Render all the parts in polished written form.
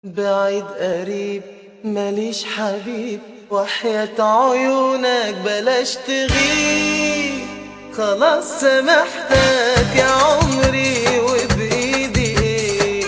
بعيد قريب ماليش حبيب، وحياة عيونك بلاش تغيب. خلاص سامحتك يا عمري وبإيدي ايه،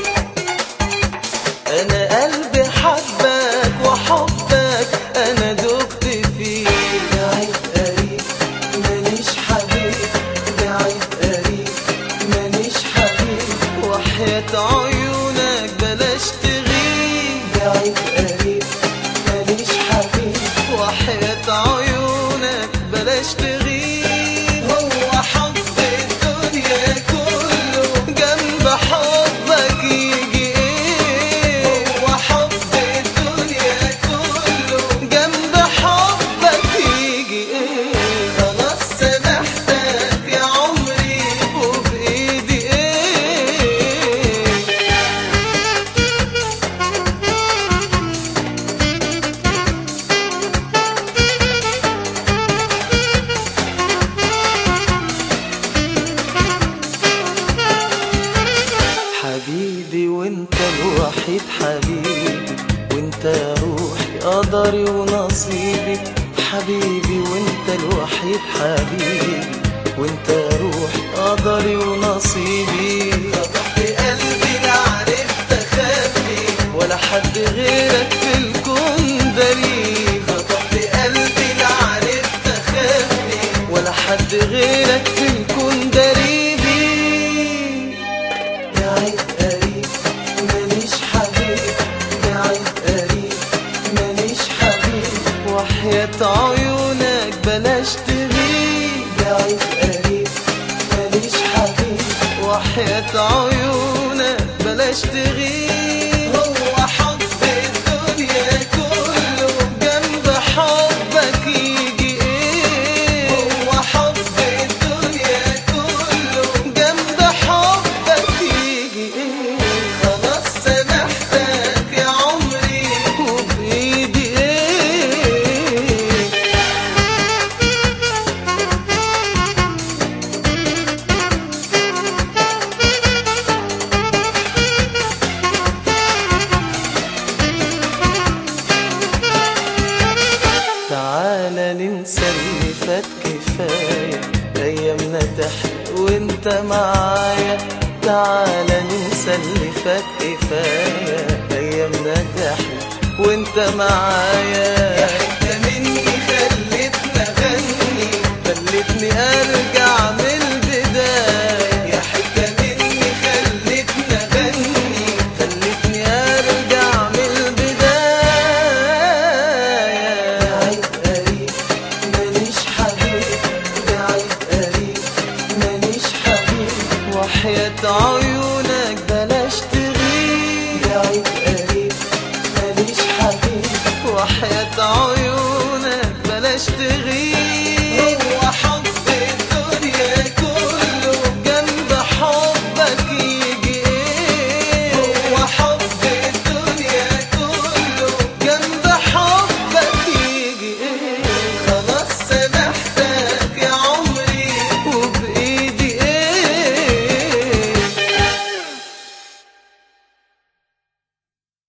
انا قلبي حبك وحبك انا دبت فيه. بعيد قريب ماليش حبيب، بعيد قريب ماليش حبيب، وحياة عيونك بلاش تغيب. بعيد قريب ماليش حبيب، وحياة عيونك بلاش تغيب. هو حب الدنيا كله جنب حبك يجي ايه، هو حب الدنيا كله جنب حبك يجي ايه. خلاص سامحتك يا عمري وبإيدي ايه. حبيبي وانت الوحيد حبيبي، وانت روحي قدري ونصيبي. حبيبي وانت الوحيد حبيبي، وانت روحي قدري ونصيبي. فتحت قلبي لا عرفت اخبي، ولا حد غيرك في الكون دليل. فتحت قلبي لا عرفت اخبي، ولا حد غيرك في الكون دليل. بعيد قريب ماليش حبيب، بعيد قريب ماليش حبيب، وحياة عيونك بلاش تغيب. بعيد قريب ماليش حبيب، وحياة عيونك بلاش تغيب. هو حب الدنيا كله جنب حبك يجي ايه، هو حب الدنيا كله جنب حبك يجي ايه. خلاص سامحتك يا عمري وبإيدي ايه. تعالى ننسى اللي فات كفاية، أيامنا تحت وانت معايا. تعالى ننسى اللي فات كفاية، أيامنا تحت وانت معايا. يا حتة مني خلتني أغني، خلتني أرجع من البداية. يا حتة مني خلتني أغني، خلتني أرجع من البداية. بعيد قريب ماليش حبيب، بعيد قريب ماليش حبيب، وحياة عيونك بلاش تغيب. بعيد قريب ماليش حبيب، وحياة عيونك بلاش تغيب.